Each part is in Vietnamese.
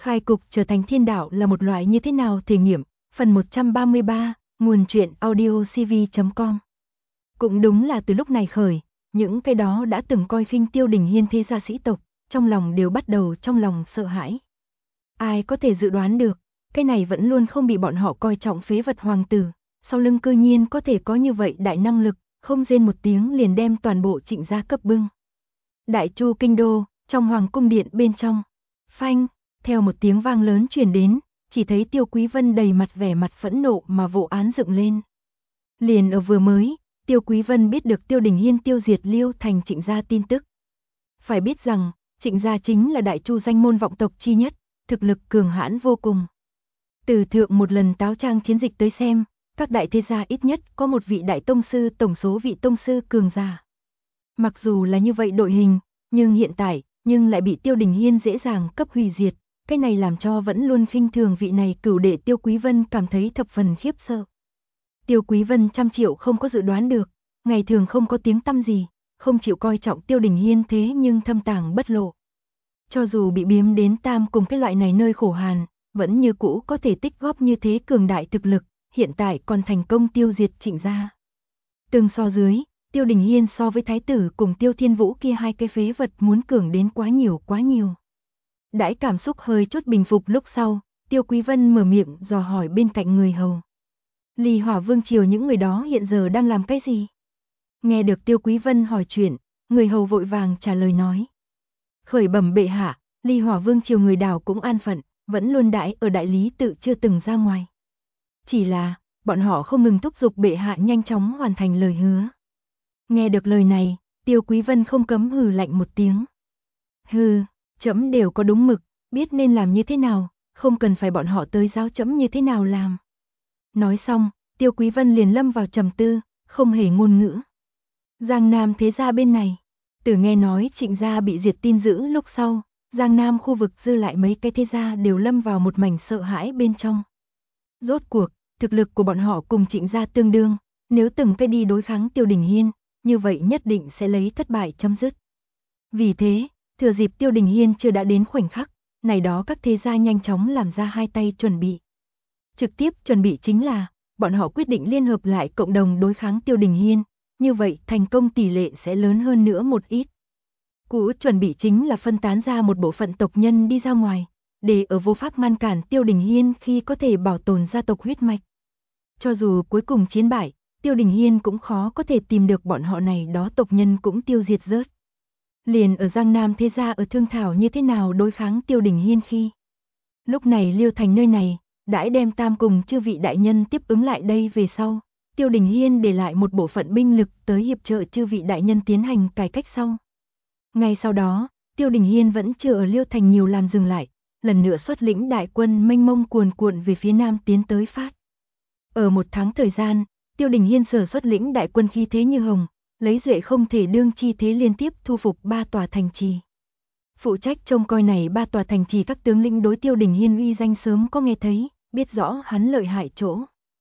Khai cục trở thành thiên đạo là một loại như thế nào thể nghiệm, phần 133, nguồn truyện audiocv.com. Cũng đúng là từ lúc này khởi, những cái đó đã từng coi khinh Tiêu Đình Hiên thế gia sĩ tộc, trong lòng đều bắt đầu trong lòng sợ hãi. Ai có thể dự đoán được, cái này vẫn luôn không bị bọn họ coi trọng phế vật hoàng tử, sau lưng cư nhiên có thể có như vậy đại năng lực, không rên một tiếng liền đem toàn bộ Trịnh gia cấp bưng. Đại Chu kinh đô, trong hoàng cung điện bên trong, phanh, theo một tiếng vang lớn truyền đến, chỉ thấy Tiêu Quý Vân đầy mặt vẻ mặt phẫn nộ mà vụ án dựng lên. Liền ở vừa mới, Tiêu Quý Vân biết được Tiêu Đình Hiên tiêu diệt Liêu Thành Trịnh gia tin tức. Phải biết rằng, Trịnh gia chính là Đại Chu danh môn vọng tộc chi nhất, thực lực cường hãn vô cùng. Từ thượng một lần táo trang chiến dịch tới xem, các đại thế gia ít nhất có một vị đại tông sư, tổng số vị tông sư cường giả. Mặc dù là như vậy đội hình, nhưng hiện tại, lại bị Tiêu Đình Hiên dễ dàng cấp hủy diệt, cái này làm cho vẫn luôn khinh thường vị này cửu đệ Tiêu Quý Vân cảm thấy thập phần khiếp sợ. Tiêu Quý Vân trăm triệu không có dự đoán được, ngày thường không có tiếng tăm gì, không chịu coi trọng Tiêu Đình Hiên thế nhưng thâm tàng bất lộ. Cho dù bị biếm đến tam cùng cái loại này nơi khổ hàn, vẫn như cũ có thể tích góp như thế cường đại thực lực, hiện tại còn thành công tiêu diệt Trịnh gia. Tương so dưới, Tiêu Đình Hiên so với thái tử cùng Tiêu Thiên Vũ kia hai cái phế vật muốn cường đến quá nhiều. Đãi cảm xúc hơi chút bình phục lúc sau, Tiêu Quý Vân mở miệng dò hỏi bên cạnh người hầu. Ly Hỏa Vương triều những người đó hiện giờ đang làm cái gì? Nghe được Tiêu Quý Vân hỏi chuyện, người hầu vội vàng trả lời nói. Khởi bẩm bệ hạ, Ly Hỏa Vương triều người đảo cũng an phận, vẫn luôn đãi ở đại lý tự chưa từng ra ngoài. Chỉ là, bọn họ không ngừng thúc giục bệ hạ nhanh chóng hoàn thành lời hứa. Nghe được lời này, Tiêu Quý Vân không cấm hừ lạnh một tiếng. Hừ, trẫm đều có đúng mực, biết nên làm như thế nào, không cần phải bọn họ tới giáo trẫm như thế nào làm. Nói xong, Tiêu Quý Vân liền lâm vào trầm tư, không hề ngôn ngữ. Giang Nam thế gia bên này, từ nghe nói Trịnh gia bị diệt tin dữ lúc sau, Giang Nam khu vực dư lại mấy cái thế gia đều lâm vào một mảnh sợ hãi bên trong. Rốt cuộc, thực lực của bọn họ cùng Trịnh gia tương đương, nếu từng cái đi đối kháng Tiêu Đình Hiên, như vậy nhất định sẽ lấy thất bại chấm dứt. Vì thế, thừa dịp Tiêu Đình Hiên chưa đã đến khoảnh khắc, này đó các thế gia nhanh chóng làm ra hai tay chuẩn bị. Trực tiếp chuẩn bị chính là, bọn họ quyết định liên hợp lại cộng đồng đối kháng Tiêu Đình Hiên, như vậy thành công tỷ lệ sẽ lớn hơn nữa một ít. Cũ chuẩn bị chính là phân tán ra một bộ phận tộc nhân đi ra ngoài, để ở vô pháp ngăn cản Tiêu Đình Hiên khi có thể bảo tồn gia tộc huyết mạch. Cho dù cuối cùng chiến bại, Tiêu Đình Hiên cũng khó có thể tìm được bọn họ này đó tộc nhân cũng tiêu diệt rớt. Liền ở Giang Nam thế gia ở thương thảo như thế nào đối kháng Tiêu Đình Hiên khi. Lúc này Liêu Thành nơi này, đãi đem tam cùng chư vị đại nhân tiếp ứng lại đây về sau, Tiêu Đình Hiên để lại một bộ phận binh lực tới hiệp trợ chư vị đại nhân tiến hành cải cách sau. Ngay sau đó, Tiêu Đình Hiên vẫn chưa ở Liêu Thành nhiều làm dừng lại, lần nữa xuất lĩnh đại quân mênh mông cuồn cuộn về phía nam tiến tới phát. Ở một tháng thời gian, Tiêu Đình Hiên sở xuất lĩnh đại quân khí thế như hồng, lấy duệ không thể đương chi thế liên tiếp thu phục 3 tòa thành trì. Phụ trách trông coi này 3 tòa thành trì các tướng lĩnh đối Tiêu Đình Hiên uy danh sớm có nghe thấy, biết rõ hắn lợi hại chỗ.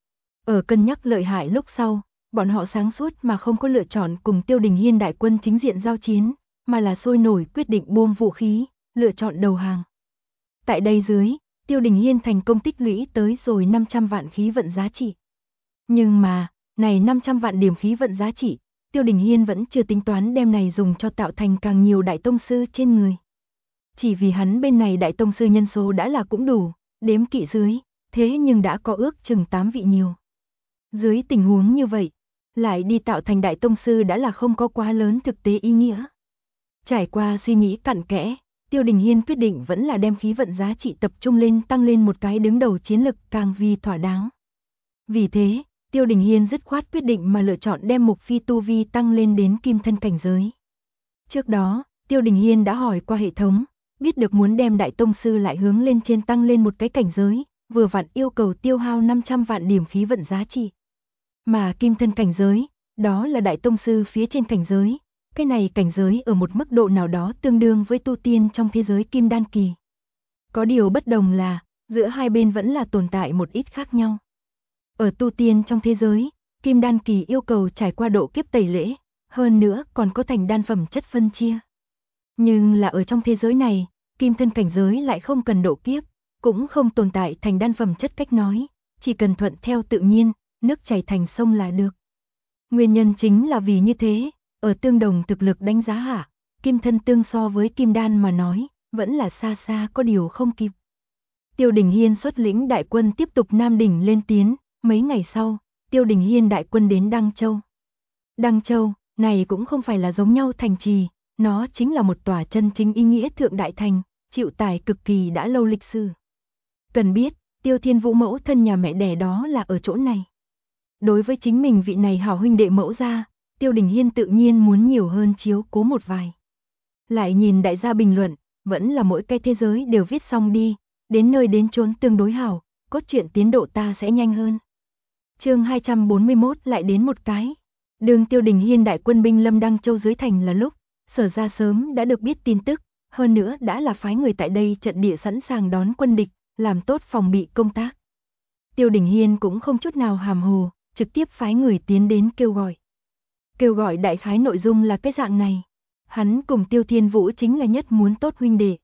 Ở cân nhắc lợi hại lúc sau, bọn họ sáng suốt mà không có lựa chọn cùng Tiêu Đình Hiên đại quân chính diện giao chiến, mà là sôi nổi quyết định buông vũ khí, lựa chọn đầu hàng. Tại đây dưới, Tiêu Đình Hiên thành công tích lũy tới rồi 500 vạn khí vận giá trị. Nhưng mà, này 500 vạn điểm khí vận giá trị, Tiêu Đình Hiên vẫn chưa tính toán đem này dùng cho tạo thành càng nhiều đại tông sư trên người. Chỉ vì hắn bên này đại tông sư nhân số đã là cũng đủ, đếm kỵ dưới, thế nhưng đã có ước chừng 8 vị nhiều. Dưới tình huống như vậy, lại đi tạo thành đại tông sư đã là không có quá lớn thực tế ý nghĩa. Trải qua suy nghĩ cặn kẽ, Tiêu Đình Hiên quyết định vẫn là đem khí vận giá trị tập trung lên tăng lên một cái đứng đầu chiến lực càng vì thỏa đáng. Vì thế, Tiêu Đình Hiên dứt khoát quyết định mà lựa chọn đem Mục Phi tu vi tăng lên đến kim thân cảnh giới. Trước đó, Tiêu Đình Hiên đã hỏi qua hệ thống, biết được muốn đem đại tông sư lại hướng lên trên tăng lên một cái cảnh giới, vừa vặn yêu cầu tiêu hao 500 vạn điểm khí vận giá trị. Mà kim thân cảnh giới, đó là đại tông sư phía trên cảnh giới, cái này cảnh giới ở một mức độ nào đó tương đương với tu tiên trong thế giới kim đan kỳ. Có điều bất đồng là, giữa hai bên vẫn là tồn tại một ít khác nhau. Ở tu tiên trong thế giới, kim đan kỳ yêu cầu trải qua độ kiếp tẩy lễ, hơn nữa còn có thành đan phẩm chất phân chia. Nhưng là ở trong thế giới này, kim thân cảnh giới lại không cần độ kiếp, cũng không tồn tại thành đan phẩm chất cách nói, chỉ cần thuận theo tự nhiên, nước chảy thành sông là được. Nguyên nhân chính là vì như thế, ở tương đồng thực lực đánh giá hạ, kim thân tương so với kim đan mà nói, vẫn là xa xa có điều không kịp. Tiêu Đình Hiên xuất lĩnh đại quân tiếp tục Nam đỉnh lên tiến, mấy ngày sau, Tiêu Đình Hiên đại quân đến Đăng Châu. Đăng Châu, này cũng không phải là giống nhau thành trì, nó chính là một tòa chân chính ý nghĩa thượng đại thành, chịu tải cực kỳ đã lâu lịch sử. Cần biết, Tiêu Thiên Vũ mẫu thân nhà mẹ đẻ đó là ở chỗ này. Đối với chính mình vị này hảo huynh đệ mẫu gia, Tiêu Đình Hiên tự nhiên muốn nhiều hơn chiếu cố một vài. Lại nhìn đại gia bình luận, vẫn là mỗi cái thế giới đều viết xong đi, đến nơi đến chốn tương đối hảo, cốt truyện tiến độ ta sẽ nhanh hơn. Chương 241 lại đến một cái. Đường Tiêu Đình Hiên đại quân binh lâm Đăng Châu dưới thành là lúc, Sở gia sớm đã được biết tin tức, hơn nữa đã là phái người tại đây trận địa sẵn sàng đón quân địch, làm tốt phòng bị công tác. Tiêu Đình Hiên cũng không chút nào hàm hồ, trực tiếp phái người tiến đến kêu gọi. Kêu gọi đại khái nội dung là cái dạng này. Hắn cùng Tiêu Thiên Vũ chính là nhất muốn tốt huynh đệ.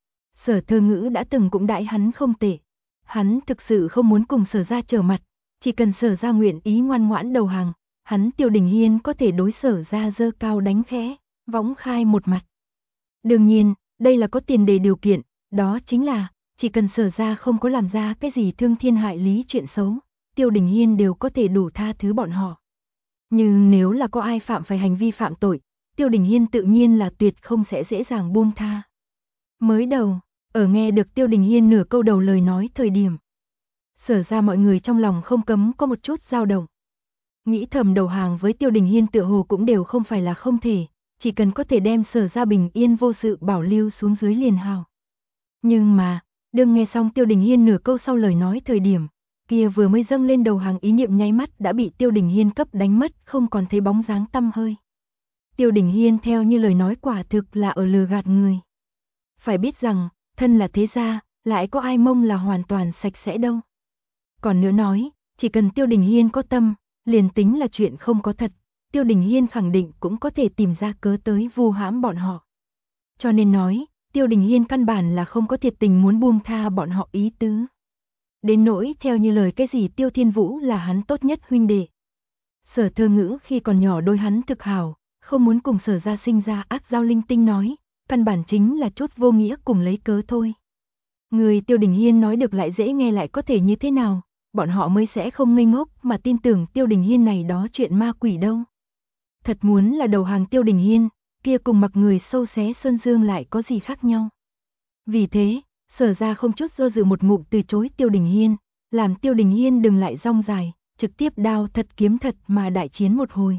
Sở Thơ Ngữ đã từng cũng đãi hắn không tệ. Hắn thực sự không muốn cùng Sở gia trở mặt, chỉ cần Sở gia nguyện ý ngoan ngoãn đầu hàng, hắn Tiêu Đình Hiên có thể đối Sở gia giơ cao đánh khẽ, võng khai một mặt. Đương nhiên, đây là có tiền đề điều kiện, đó chính là chỉ cần Sở gia không có làm ra cái gì thương thiên hại lý chuyện xấu, Tiêu Đình Hiên đều có thể đủ tha thứ bọn họ. Nhưng nếu là có ai phạm phải hành vi phạm tội, Tiêu Đình Hiên tự nhiên là tuyệt không sẽ dễ dàng buông tha. Mới đầu, ở nghe được Tiêu Đình Hiên nửa câu đầu lời nói thời điểm, Sở ra mọi người trong lòng không cấm có một chút dao động. Nghĩ thầm đầu hàng với Tiêu Đình Hiên tựa hồ cũng đều không phải là không thể, chỉ cần có thể đem Sở ra bình yên vô sự bảo lưu xuống dưới liền hào. Nhưng mà, đương nghe xong Tiêu Đình Hiên nửa câu sau lời nói thời điểm, kia vừa mới dâng lên đầu hàng ý niệm nháy mắt đã bị Tiêu Đình Hiên cấp đánh mất, không còn thấy bóng dáng tăm hơi. Tiêu Đình Hiên theo như lời nói quả thực là ở lừa gạt người. Phải biết rằng, thân là thế gia, lại có ai mong là hoàn toàn sạch sẽ đâu. Còn nữa nói, chỉ cần Tiêu Đình Hiên có tâm, liền tính là chuyện không có thật, Tiêu Đình Hiên khẳng định cũng có thể tìm ra cớ tới vu hãm bọn họ. Cho nên nói, Tiêu Đình Hiên căn bản là không có thiệt tình muốn buông tha bọn họ ý tứ. Đến nỗi theo như lời cái gì Tiêu Thiên Vũ là hắn tốt nhất huynh đệ. Sở Thơ Ngữ khi còn nhỏ đôi hắn thực hảo, không muốn cùng Sở gia sinh ra ác giao linh tinh nói, căn bản chính là chút vô nghĩa cùng lấy cớ thôi. Người Tiêu Đình Hiên nói được lại dễ nghe lại có thể như thế nào, bọn họ mới sẽ không ngây ngốc mà tin tưởng Tiêu Đình Hiên này đó chuyện ma quỷ đâu. Thật muốn là đầu hàng Tiêu Đình Hiên, kia cùng mặc người sâu xé sơn dương lại có gì khác nhau. Vì thế, Sở ra không chút do dự một ngụm từ chối Tiêu Đình Hiên, làm Tiêu Đình Hiên đừng lại rong dài, trực tiếp đao thật kiếm thật mà đại chiến một hồi.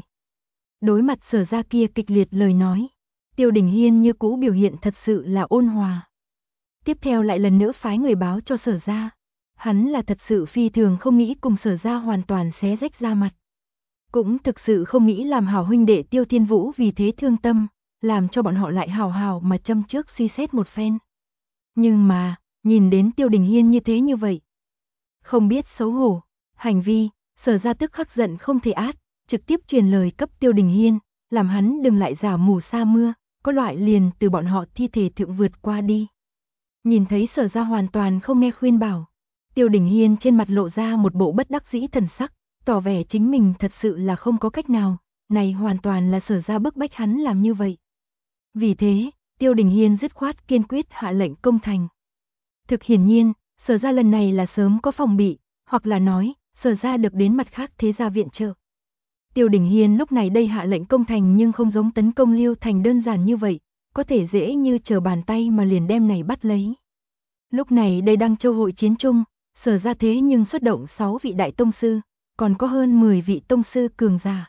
Đối mặt Sở ra kia kịch liệt lời nói, Tiêu Đình Hiên như cũ biểu hiện thật sự là ôn hòa. Tiếp theo lại lần nữa phái người báo cho Sở ra, hắn là thật sự phi thường không nghĩ cùng Sở ra hoàn toàn xé rách ra mặt. Cũng thực sự không nghĩ làm hảo huynh đệ Tiêu Thiên Vũ vì thế thương tâm, làm cho bọn họ lại hào hào mà châm trước suy xét một phen. Nhưng mà, nhìn đến Tiêu Đình Hiên như thế như vậy, không biết xấu hổ, hành vi, Sở ra tức khắc giận không thể át, trực tiếp truyền lời cấp Tiêu Đình Hiên, làm hắn đừng lại giả mù sa mưa, có loại liền từ bọn họ thi thể thượng vượt qua đi. Nhìn thấy Sở ra hoàn toàn không nghe khuyên bảo, Tiêu Đình Hiên trên mặt lộ ra một bộ bất đắc dĩ thần sắc, tỏ vẻ chính mình thật sự là không có cách nào, này hoàn toàn là Sở ra bức bách hắn làm như vậy. Vì thế, Tiêu Đình Hiên dứt khoát kiên quyết hạ lệnh công thành. Thực hiển nhiên, Sở ra lần này là sớm có phòng bị, hoặc là nói, Sở ra được đến mặt khác thế gia viện trợ. Tiêu Đình Hiên lúc này đây hạ lệnh công thành nhưng không giống tấn công Liêu Thành đơn giản như vậy, có thể dễ như trở bàn tay mà liền đem này bắt lấy. Lúc này đây Đăng Châu hội chiến chung, Sở ra thế nhưng xuất động 6 vị đại tông sư, còn có hơn 10 vị tông sư cường giả.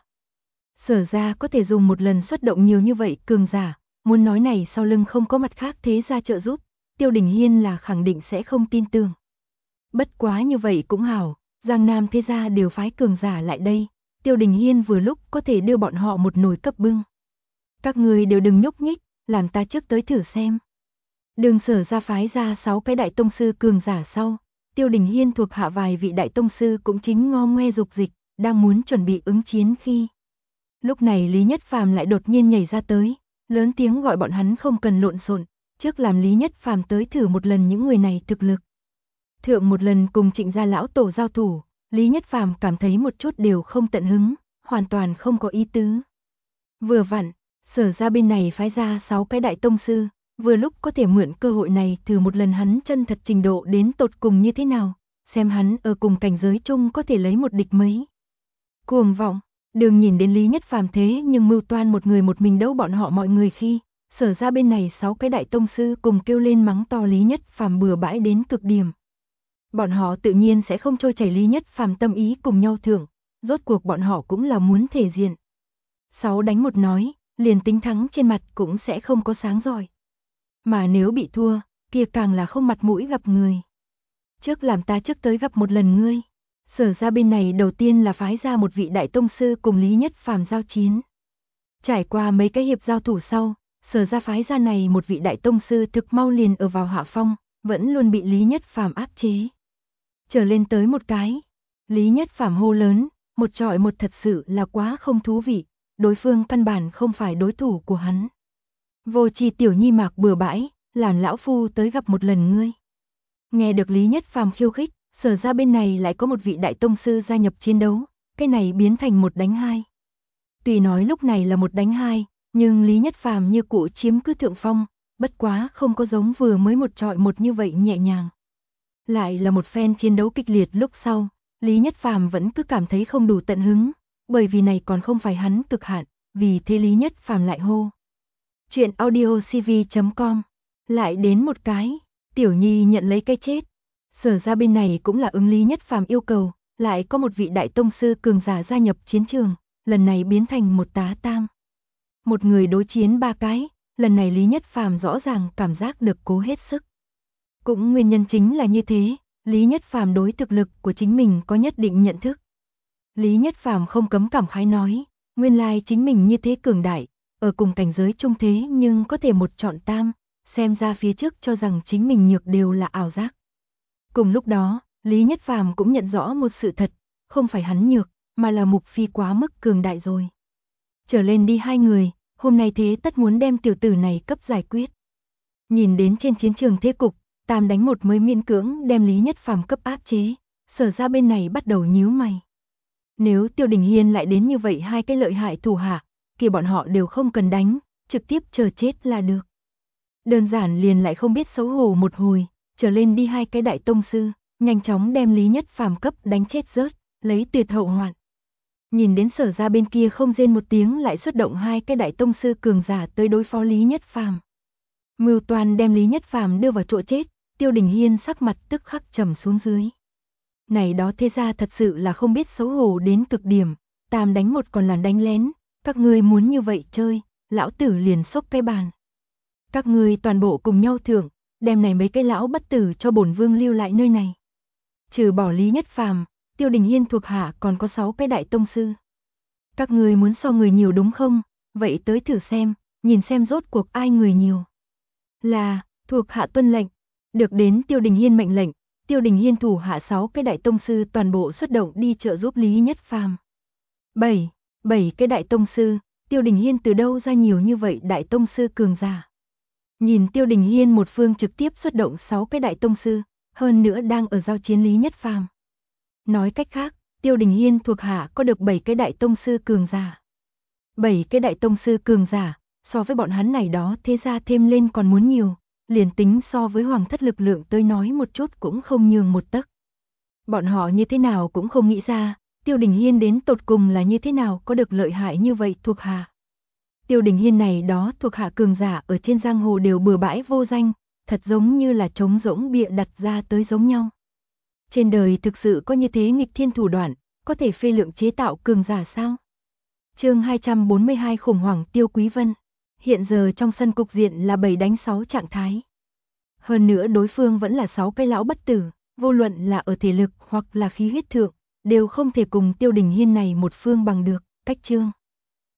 Sở ra có thể dùng một lần xuất động nhiều như vậy cường giả, muốn nói này sau lưng không có mặt khác thế gia trợ giúp, Tiêu Đình Hiên là khẳng định sẽ không tin tưởng. Bất quá như vậy cũng hảo, Giang Nam thế gia đều phái cường giả lại đây, Tiêu Đình Hiên vừa lúc có thể đưa bọn họ một nồi cấp bưng. Các người đều đừng nhúc nhích, làm ta trước tới thử xem. Đường Sở ra phái ra 6 cái đại tông sư cường giả sau, Tiêu Đình Hiên thuộc hạ vài vị đại tông sư cũng chính ngo ngoe dục dịch, đang muốn chuẩn bị ứng chiến khi. Lúc này Lý Nhất Phàm lại đột nhiên nhảy ra tới, lớn tiếng gọi bọn hắn không cần lộn xộn, trước làm Lý Nhất Phàm tới thử một lần những người này thực lực. Thượng một lần cùng Trịnh gia lão tổ giao thủ, Lý Nhất Phàm cảm thấy một chút đều không tận hứng, hoàn toàn không có ý tứ. Vừa vặn, Sở gia bên này phái ra 6 cái đại tông sư, vừa lúc có thể mượn cơ hội này thử một lần hắn chân thật trình độ đến tột cùng như thế nào, xem hắn ở cùng cảnh giới chung có thể lấy một địch mấy. Cuồng vọng, đừng nhìn đến Lý Nhất Phàm thế nhưng mưu toan một người một mình đấu bọn họ mọi người khi, Sở gia bên này 6 cái đại tông sư cùng kêu lên mắng to Lý Nhất Phàm bừa bãi đến cực điểm. Bọn họ tự nhiên sẽ không trôi chảy Lý Nhất Phàm tâm ý cùng nhau thưởng, rốt cuộc bọn họ cũng là muốn thể diện. 6 đánh 1 nói, liền tính thắng trên mặt cũng sẽ không có sáng rọi. Mà nếu bị thua, kia càng là không mặt mũi gặp người. Trước làm ta trước tới gặp một lần ngươi. Sở gia bên này đầu tiên là phái ra một vị đại tông sư cùng Lý Nhất Phàm giao chiến. Trải qua mấy cái hiệp giao thủ sau, Sở gia phái ra này một vị đại tông sư thực mau liền ở vào hạ phong, vẫn luôn bị Lý Nhất Phàm áp chế. Trở lên tới một cái, Lý Nhất Phàm hô lớn, một trọi một thật sự là quá không thú vị, đối phương căn bản không phải đối thủ của hắn. Vô tri tiểu nhi mạc bừa bãi, làm lão phu tới gặp một lần ngươi. Nghe được Lý Nhất Phàm khiêu khích, Sở gia bên này lại có một vị đại tông sư gia nhập chiến đấu, cái này biến thành 1 đánh 2. Tuy nói lúc này là 1 đánh 2, nhưng Lý Nhất Phàm như cũ chiếm cứ thượng phong, bất quá không có giống vừa mới một trọi một như vậy nhẹ nhàng. Lại là một phen chiến đấu kịch liệt lúc sau, Lý Nhất Phàm vẫn cứ cảm thấy không đủ tận hứng, bởi vì này còn không phải hắn cực hạn, vì thế Lý Nhất Phàm lại hô. Chuyện audiocv.com, lại đến một cái, tiểu nhi nhận lấy cái chết. Sở gia bên này cũng là ứng Lý Nhất Phàm yêu cầu, lại có một vị đại tông sư cường giả gia nhập chiến trường, lần này biến thành 1 tá tam. Một người đối chiến 3 cái, lần này Lý Nhất Phàm rõ ràng cảm giác được cố hết sức. Cũng nguyên nhân chính là như thế, Lý Nhất Phàm đối thực lực của chính mình có nhất định nhận thức. Lý Nhất Phàm không cấm cảm khái nói, nguyên lai chính mình như thế cường đại, ở cùng cảnh giới trung thế nhưng có thể 1 chọn tam, xem ra phía trước cho rằng chính mình nhược đều là ảo giác. Cùng lúc đó, Lý Nhất Phàm cũng nhận rõ một sự thật, không phải hắn nhược, mà là Mục Phi quá mức cường đại rồi. Trở lên đi 2 người, hôm nay thế tất muốn đem tiểu tử này cấp giải quyết. Nhìn đến trên chiến trường thế cục, tam đánh 1 mới miễn cưỡng đem Lý Nhất Phàm cấp áp chế, Sở gia bên này bắt đầu nhíu mày. Nếu Tiêu Đình Hiên lại đến như vậy 2 cái lợi hại thủ hạ, thì bọn họ đều không cần đánh, trực tiếp chờ chết là được. Đơn giản liền lại không biết xấu hổ một hồi, trở lên đi 2 cái đại tông sư, nhanh chóng đem Lý Nhất Phàm cấp đánh chết rớt, lấy tuyệt hậu hoạn. Nhìn đến Sở gia bên kia không rên một tiếng lại xuất động 2 cái đại tông sư cường giả tới đối phó Lý Nhất Phàm. Mưu toàn đem Lý Nhất Phàm đưa vào chỗ chết, Tiêu Đình Hiên sắc mặt tức khắc trầm xuống dưới. Này đó thế ra thật sự là không biết xấu hổ đến cực điểm, tam đánh 1 còn là đánh lén, các ngươi muốn như vậy chơi, lão tử liền xốc cái bàn. Các ngươi toàn bộ cùng nhau thưởng, đem này mấy cái lão bất tử cho bổn vương lưu lại nơi này. Trừ bỏ Lý Nhất Phàm, Tiêu Đình Hiên thuộc hạ còn có 6 cái đại tông sư. Các ngươi muốn so người nhiều đúng không? Vậy tới thử xem, nhìn xem rốt cuộc ai người nhiều. Là, thuộc hạ tuân lệnh. Được đến Tiêu Đình Hiên mệnh lệnh, Tiêu Đình Hiên thủ hạ 6 cái đại tông sư toàn bộ xuất động đi trợ giúp Lý Nhất Phàm. 7 cái đại tông sư, Tiêu Đình Hiên từ đâu ra nhiều như vậy đại tông sư cường giả. Nhìn Tiêu Đình Hiên một phương trực tiếp xuất động 6 cái đại tông sư, hơn nữa đang ở giao chiến Lý Nhất Phàm. Nói cách khác, Tiêu Đình Hiên thuộc hạ có được 7 cái đại tông sư cường giả. 7 cái đại tông sư cường giả, so với bọn hắn này đó thế ra thêm lên còn muốn nhiều, liền tính so với hoàng thất lực lượng tới nói một chút cũng không nhường một tấc. Bọn họ như thế nào cũng không nghĩ ra, Tiêu Đình Hiên đến tột cùng là như thế nào có được lợi hại như vậy thuộc hạ. Tiêu Đình Hiên này đó thuộc hạ cường giả ở trên giang hồ đều bừa bãi vô danh, thật giống như là trống rỗng bịa đặt ra tới giống nhau. Trên đời thực sự có như thế nghịch thiên thủ đoạn, có thể phê lượng chế tạo cường giả sao? Chương 242 khủng hoảng Tiêu Quý Vân. Hiện giờ trong sân cục diện là 7 đánh 6 trạng thái. Hơn nữa đối phương vẫn là 6 cái lão bất tử, vô luận là ở thể lực hoặc là khí huyết thượng, đều không thể cùng Tiêu Đình Hiên này một phương bằng được. Cách chương